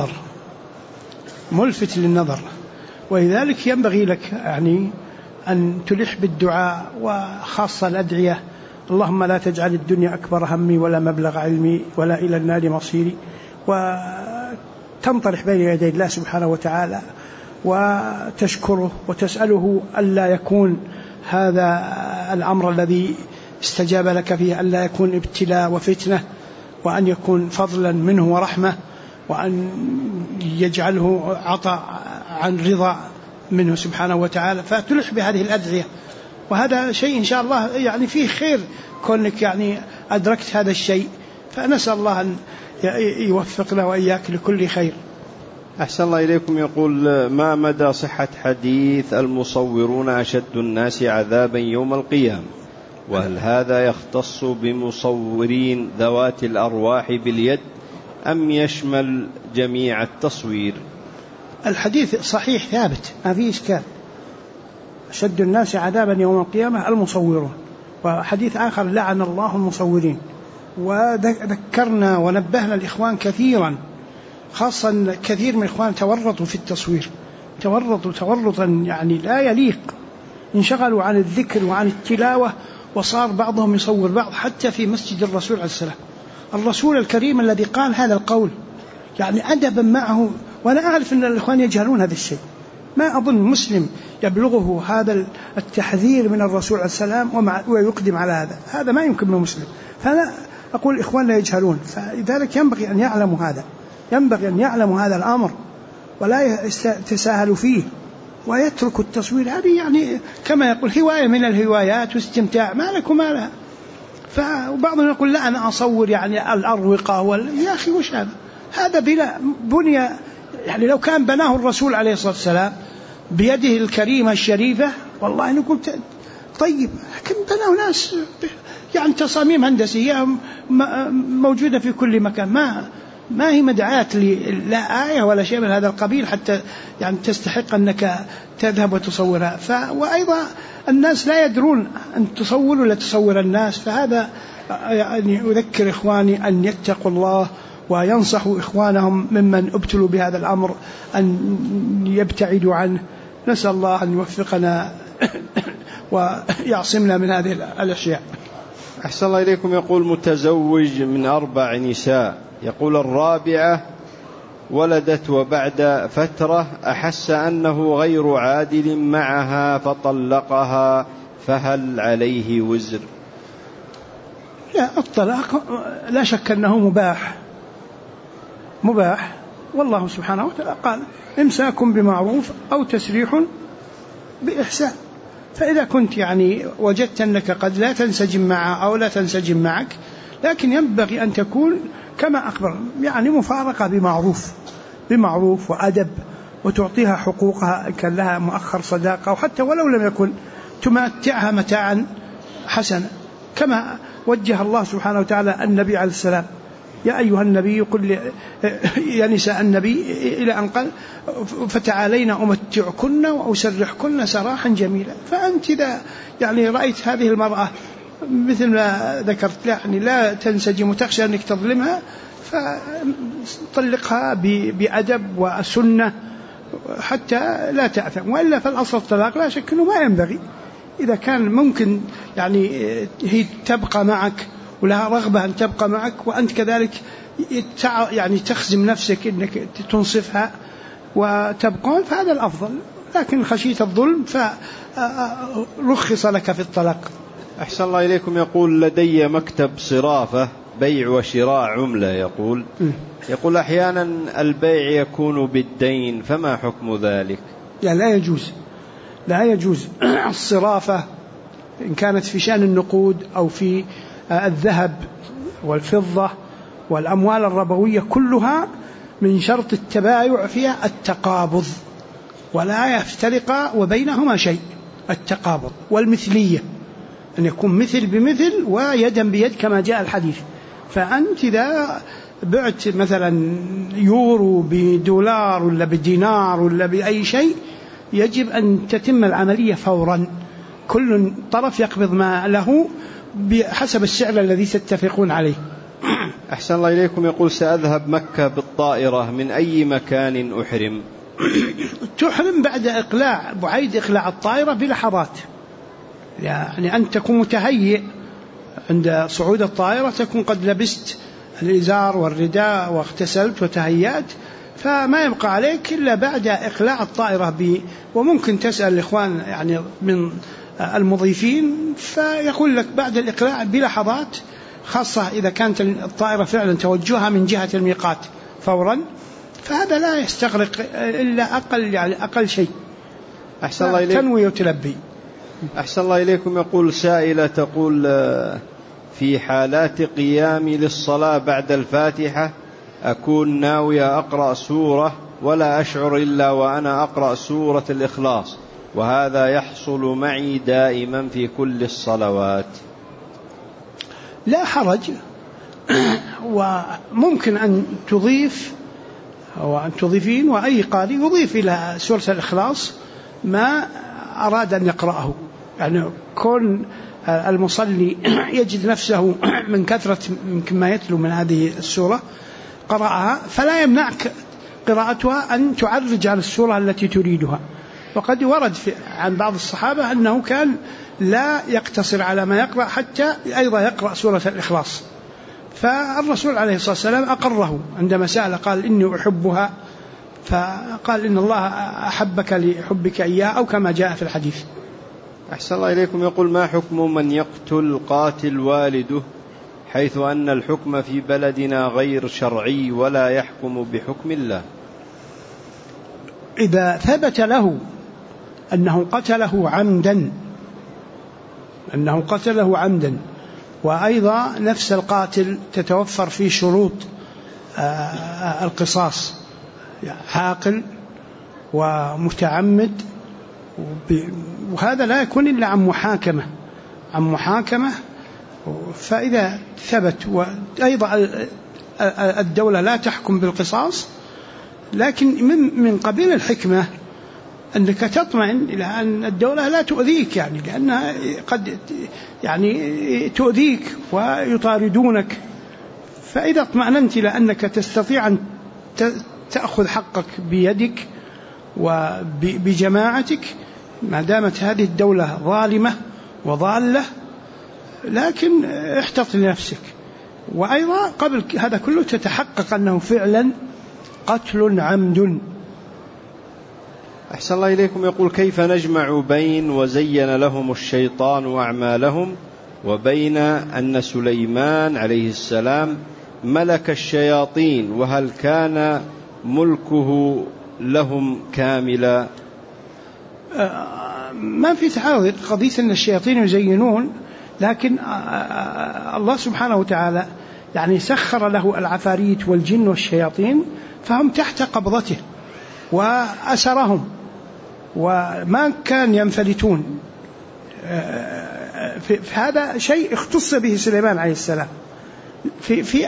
للنظر، ولذلك ينبغي لك يعني أن تلح بالدعاء، وخاصة الأدعية: اللهم لا تجعل الدنيا أكبر همي ولا مبلغ علمي ولا إلى النار مصيري، وتنطرح بين يدي الله سبحانه وتعالى وتشكره وتسأله ألا يكون هذا الأمر الذي استجاب لك فيه ألا يكون ابتلاء وفتنة، وأن يكون فضلا منه ورحمة، وأن يجعله عطاء عن رضا منه سبحانه وتعالى. فتلح بهذه الأدعية، وهذا شيء إن شاء الله يعني فيه خير كونك يعني أدركت هذا الشيء، فنسأل الله أن يوفقنا وإياك لكل خير. أحسن الله إليكم. يقول: ما مدى صحة حديث المصورون أشد الناس عذابا يوم القيامة؟ وهل هذا يختص بمصورين ذوات الأرواح باليد أم يشمل جميع التصوير؟ الحديث صحيح ثابت، ما فيه إشكال. أشد الناس عذابا يوم القيامة المصورون، وحديث آخر: لعن الله المصورين. وذكرنا ونبهنا الإخوان كثيرا، خاصة كثير من الإخوان تورطوا في التصوير، تورطوا تورطا يعني لا يليق، انشغلوا عن الذكر وعن التلاوة، وصار بعضهم يصور بعض حتى في مسجد الرسول عليه السلام، الرسول الكريم الذي قال هذا القول، يعني أدبا معه. وأنا أعرف أن الإخوان يجهلون هذا الشيء، ما أظن مسلم يبلغه هذا التحذير من الرسول عليه السلام ويقدم على هذا ما يمكن من مسلم. فأنا أقول الإخوان لا يجهلون، فلذلك ينبغي أن يعلموا هذا، ينبغي أن يعلموا هذا الأمر ولا يتساهلوا فيه ويتركوا التصوير. هذه يعني كما يقول هواية من الهوايات واستمتاع، ما لك وما لها. وبعضهم يقول لا أنا أصور يعني الأروقة يا أخي وش هذا بلا بني، يعني لو كان بناه الرسول عليه الصلاة والسلام بيده الكريمة الشريفة والله نقول طيب، لكن بناه ناس يعني تصاميم هندسية موجودة في كل مكان، ما هي مدعاة لا آية ولا شيء من هذا القبيل حتى يعني تستحق أنك تذهب وتصورها. وأيضا الناس لا يدرون أن تصور ولا تصور الناس، فهذا يعني أذكر إخواني أن يتقوا الله وينصحوا إخوانهم ممن ابتلوا بهذا الأمر أن يبتعدوا عنه. نسأل الله أن يوفقنا ويعصمنا من هذه الأشياء. أحسن الله إليكم. يقول متزوج من 4 نساء، يقول الرابعة ولدت وبعد فترة أحس أنه غير عادل معها فطلقها، فهل عليه وزر؟ لا، الطلاق لا شك أنه مباح، والله سبحانه وتعالى قال إمساك بمعروف أو تسريح بإحسان. فإذا كنت يعني وجدت أنك قد لا تنسجم معها أو لا تنسجم معك، لكن ينبغي أن تكون كما أخبر يعني مفارقة بمعروف وأدب، وتعطيها حقوقها، كان لها مؤخر صداقة، وحتى ولو لم يكن تمتعها متاعا حسنا، كما وجه الله سبحانه وتعالى النبي عليه السلام: يا أيها النبي قل يا نساء النبي، إلى أن قال: فتعالينا أمتعكن وأسرحكن سراحا جميلا. فأنت إذا يعني رأيت هذه المرأة مثل ما ذكرت يعني لا تنسجم وتخشى أنك تظلمها، فطلقها بأدب وسنة حتى لا تأثم، وإلا فالأصل الطلاق لا شك أنه ما ينبغي. إذا كان ممكن يعني هي تبقى معك ولها رغبة أن تبقى معك، وأنت كذلك يعني تخزم نفسك أنك تنصفها وتبقون، فهذا الأفضل. لكن خشية الظلم فرخص لك في الطلاق. أحسن الله إليكم. يقول لدي مكتب صرافة بيع وشراء عملة. يقول أحيانا البيع يكون بالدين، فما حكم ذلك؟ لا يجوز الصرافة إن كانت في شأن النقود أو في الذهب والفضة والأموال الربوية، كلها من شرط التبايع فيها التقابض، ولا يفترق وبينهما شيء. التقابض والمثلية، أن يكون مثل بمثل ويدا بيد كما جاء الحديث. فأنت إذا بعت مثلا يورو بدولار ولا بدينار ولا بأي شيء، يجب أن تتم العملية فورا، كل طرف يقبض ما له بحسب السعر الذي تتفقون عليه. أحسن الله إليكم. يقول سأذهب مكة بالطائرة، من أي مكان أحرم؟ تحرم بعد إقلاع الطائرة بلحظات، يعني أن تكون متهيئ عند صعود الطائرة، تكون قد لبست الإزار والرداء واغتسلت وتهيأت، فما يبقى عليك إلا بعد إقلاع الطائرة وممكن تسأل الإخوان يعني من المضيفين فيقول لك بعد الإقلاع بلحظات، خاصة إذا كانت الطائرة فعلا توجهها من جهة الميقات فورا، فهذا لا يستغرق إلا أقل شيء. أحسن الله إليكم. تنوي وتلبي. أحسن الله إليكم. يقول سائلة تقول في حالات قيامي للصلاة بعد الفاتحة أكون ناوية أقرأ سورة ولا أشعر إلا وأنا أقرأ سورة الإخلاص، وهذا يحصل معي دائما في كل الصلوات. لا حرج، وممكن أن تضيف أو أن تضيفين، وأي قارئ يضيف إلى سورة الإخلاص ما أراد أن يقرأه، يعني كون المصلي يجد نفسه من كثرة ما يتلو من هذه السورة قرأها، فلا يمنعك قراءتها أن تعرج على السورة التي تريدها. وقد ورد عن بعض الصحابة أنه كان لا يقتصر على ما يقرأ حتى أيضا يقرأ سورة الإخلاص، فالرسول عليه الصلاة والسلام أقره عندما سأل قال إني أحبها، فقال إن الله أحبك لحبك إياه، أو كما جاء في الحديث. أحسن الله إليكم. يقول: ما حكم من يقتل قاتل والده، حيث أن الحكم في بلدنا غير شرعي ولا يحكم بحكم الله؟ إذا ثبت له أنه قتله عمدا، وأيضا نفس القاتل تتوفر فيه شروط القصاص، عاقل ومتعمد، وهذا لا يكون إلا عن محاكمة. فإذا ثبت، وأيضا الدولة لا تحكم بالقصاص، لكن من قبيل الحكمة أنك تطمئن إلى أن الدولة لا تؤذيك، يعني لأنها قد تؤذيك ويطاردونك. فإذا اطمأننت إلى أنك تستطيع أن تأخذ حقك بيدك وبجماعتك، ما دامت هذه الدولة ظالمة وضالة، لكن احتط لنفسك. وأيضا قبل هذا كله تتحقق أنه فعلا قتل عمد. أحسن الله إليكم. يقول: كيف نجمع بين وزين لهم الشيطان أعمالهم وبين أن سليمان عليه السلام ملك الشياطين، وهل كان ملكه لهم كاملا؟ ما في تعارض قضية أن الشياطين يزينون، لكن الله سبحانه وتعالى يعني سخر له العفاريت والجن والشياطين، فهم تحت قبضته وأسرهم وما كان ينفلتون. هذا شيء اختص به سليمان عليه السلام في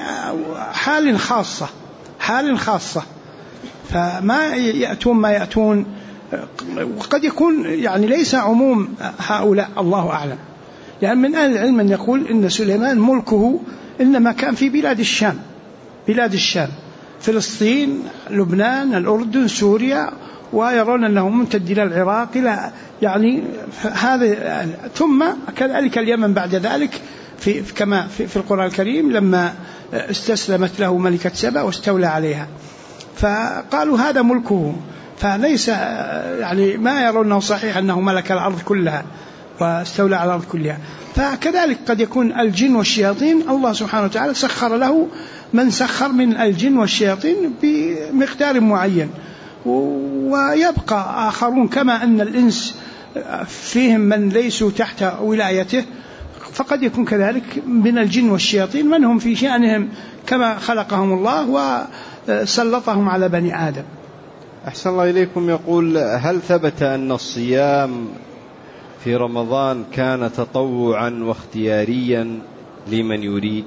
حال خاصة، فما يأتون ما يأتون. وقد يكون يعني ليس عموم هؤلاء، الله أعلم، يعني من أهل العلم من يقول إن سليمان ملكه إنما كان في بلاد الشام، فلسطين، لبنان، الأردن، سوريا، ويرون أنه ممتد إلى العراق، لا يعني هذا، ثم كذلك اليمن بعد ذلك، كما في القرآن الكريم لما استسلمت له ملكة سبأ واستولى عليها، فقالوا هذا ملكه. فليس يعني ما يرونه صحيح أنه ملك الأرض كلها واستولى على الأرض كلها. فكذلك قد يكون الجن والشياطين الله سبحانه وتعالى سخر له من سخر من الجن والشياطين بمقدار معين، ويبقى آخرون كما أن الإنس فيهم من ليسوا تحت ولايته، فقد يكون كذلك من الجن والشياطين من هم في شأنهم كما خلقهم الله وسلطهم على بني آدم. أحسن الله إليكم. يقول: هل ثبت أن الصيام في رمضان كان تطوعا واختياريا لمن يريد؟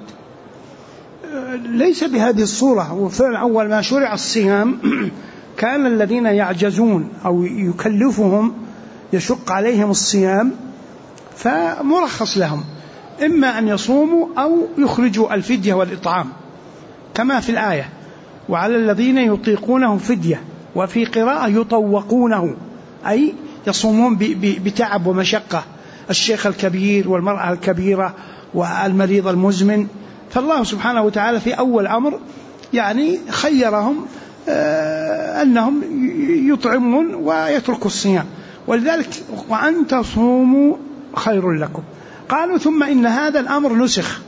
ليس بهذه الصورة. وفعلا أول ما شرع الصيام كان الذين يعجزون أو يكلفهم يشق عليهم الصيام فمرخص لهم، إما أن يصوموا أو يخرجوا الفدية والإطعام كما في الآية: وعلى الذين يطيقونه فدية، وفي قراءة يطوقونه، أي يصومون بتعب ومشقة، الشيخ الكبير والمرأة الكبيرة والمريض المزمن. فالله سبحانه وتعالى في أول أمر يعني خيرهم أنهم يطعمون ويتركوا الصيام، ولذلك وأن تصوموا خير لكم. قالوا: ثم إن هذا الأمر نسخ،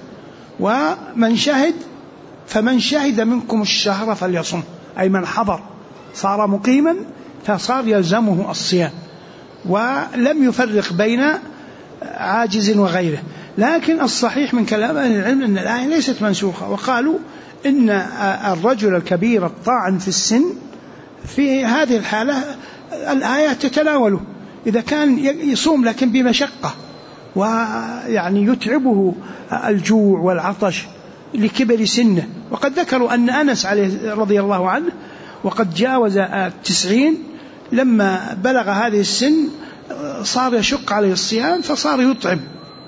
فمن شهد منكم الشهر فليصم، أي من حضر صار مقيما فصار يلزمه الصيام، ولم يفرق بين عاجز وغيره. لكن الصحيح من كلام أهل العلم أن الآية ليست منسوخة، وقالوا إن الرجل الكبير الطاعن في السن في هذه الحالة الآية تتناوله، إذا كان يصوم لكن بمشقة ويعني يتعبه الجوع والعطش لكبر سنه. وقد ذكروا أن أنس عليه رضي الله عنه وقد جاوز 90 لما بلغ هذه السن صار يشق عليه الصيام فصار يطعم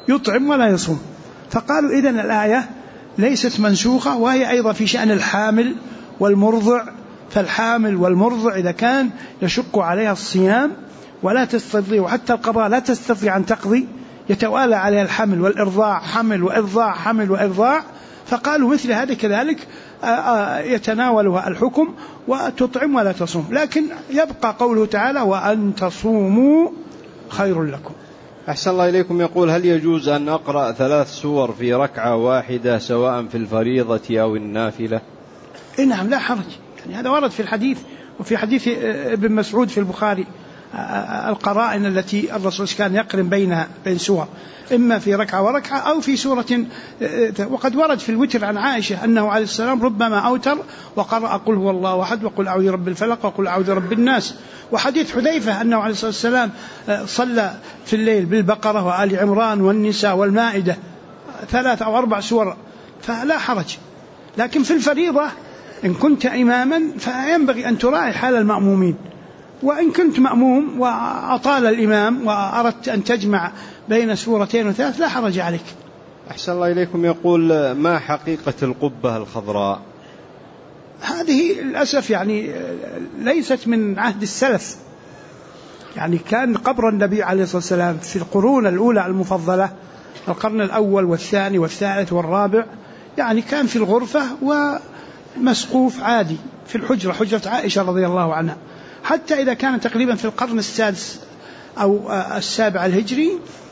يطعم ولا يصوم. فقالوا إذن الآية ليست منسوخة، وهي أيضا في شأن الحامل والمرضع. فالحامل والمرضع إذا كان يشق عليها الصيام ولا تستطيع، وحتى القضاء لا تستطيع أن تقضي، يتوالى عليها الحمل والإرضاع، حمل وإرضاع، حمل وإرضاع، فقالوا مثل هذا كذلك يتناولها الحكم وتطعم ولا تصوم. لكن يبقى قوله تعالى وأن تصوموا خير لكم. أحسن الله إليكم. يقول: هل يجوز أن أقرأ 3 سور في ركعة واحدة سواء في الفريضة أو النافلة؟ نعم، لا حرج. يعني هذا ورد في الحديث، وفي حديث ابن مسعود في البخاري القرائن التي الرسول كان يقرن بين سور، إما في ركعة وركعة أو في سورة. وقد ورد في الوتر عن عائشة أنه عليه السلام ربما أوتر وقرأ قل هو الله أحد وقل أعوذ برب الفلق وقل أعوذ برب الناس. وحديث حذيفة أنه عليه الصلاة والسلام صلى في الليل بالبقرة وآل عمران والنساء والمائدة 3 أو 4 سور، فلا حرج. لكن في الفريضة إن كنت إماما فينبغي أن تراعي حال المأمومين، وإن كنت مأموم وأطال الإمام وأردت أن تجمع بين سورتين و3 لا حرج عليك. أحسن الله إليكم. يقول: ما حقيقة القبة الخضراء؟ هذه للأسف يعني ليست من عهد السلف. يعني كان قبر النبي عليه الصلاة والسلام في القرون الأولى المفضلة، القرن الأول والثاني والثالث والرابع، يعني كان في الغرفة ومسقوف عادي في الحجرة، حجرة عائشة رضي الله عنها، حتى إذا كان تقريبا في القرن السادس أو السابع الهجري،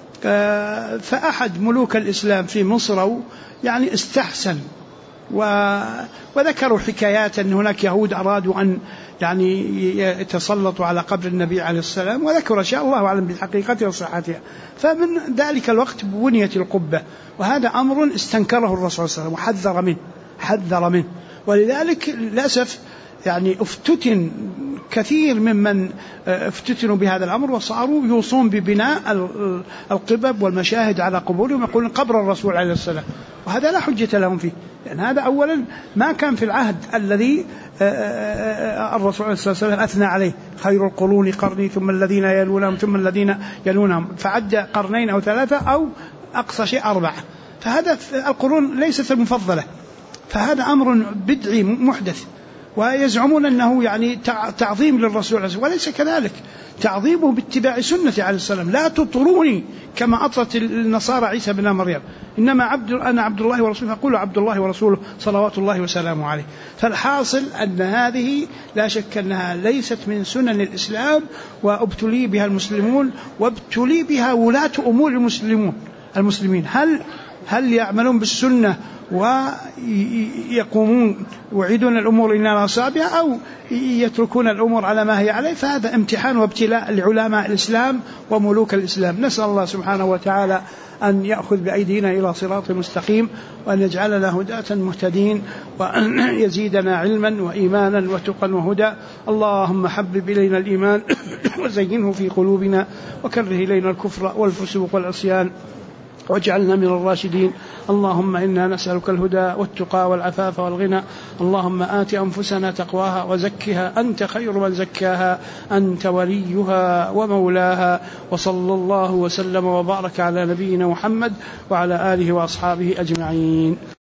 فأحد ملوك الإسلام في مصر يعني استحسن وذكروا حكايات أن هناك يهود أرادوا أن يعني يتسلطوا على قبر النبي عليه السلام، وذكر أشياء الله أعلم بالحقيقة وصحتها. فمن ذلك الوقت بنيت القبة، وهذا أمر استنكره الرسول صلى الله عليه وسلم وحذر منه. ولذلك للأسف يعني افتتن كثير ممن افتتنوا بهذا الأمر وصاروا يوصون ببناء القبب والمشاهد على قبورهم، يقولون قبر الرسول عليه السلام، وهذا لا حجة لهم فيه، لأن هذا أولا ما كان في العهد الذي الرسول عليه الصلاة والسلام أثنى عليه: خير القرون قرني ثم الذين يلونهم ثم الذين يلونهم، فعد 2 قرنين أو 3 أو أقصى شيء 4، فهذا القرون ليست المفضلة. فهذا أمر بدعي محدث، ويزعمون أنه يعني تعظيم للرسول عليه الصلاة والسلام، وليس كذلك. تعظيمه باتباع سنة عليه السلام. لا تطروني كما أطرت النصارى عيسى بن مريم، إنما أنا عبد الله ورسوله، فقولوا عبد الله ورسوله صلوات الله وسلامه عليه. فالحاصل أن هذه لا شك أنها ليست من سنن الإسلام، وابتلي بها المسلمون وابتلي بها ولاة أمور المسلمين. هل يعملون بالسنة ويقومون ويعيدون الأمور إلى أصابها، أو يتركون الأمور على ما هي عليه؟ فهذا امتحان وابتلاء لعلماء الإسلام وملوك الإسلام. نسأل الله سبحانه وتعالى أن يأخذ بأيدينا إلى صراط مستقيم، وأن يجعلنا هداة مهتدين، وأن يزيدنا علما وإيمانا وتقا وهدى. اللهم حبب إلينا الإيمان وزينه في قلوبنا، وكره إلينا الكفر والفسوق والعصيان، واجعلنا من الراشدين. اللهم إنا نسألك الهدى والتقى والعفاف والغنى. اللهم آت أنفسنا تقواها وزكها أنت خير من زكاها، أنت وليها ومولاها. وصلى الله وسلم وبارك على نبينا محمد وعلى آله وأصحابه أجمعين.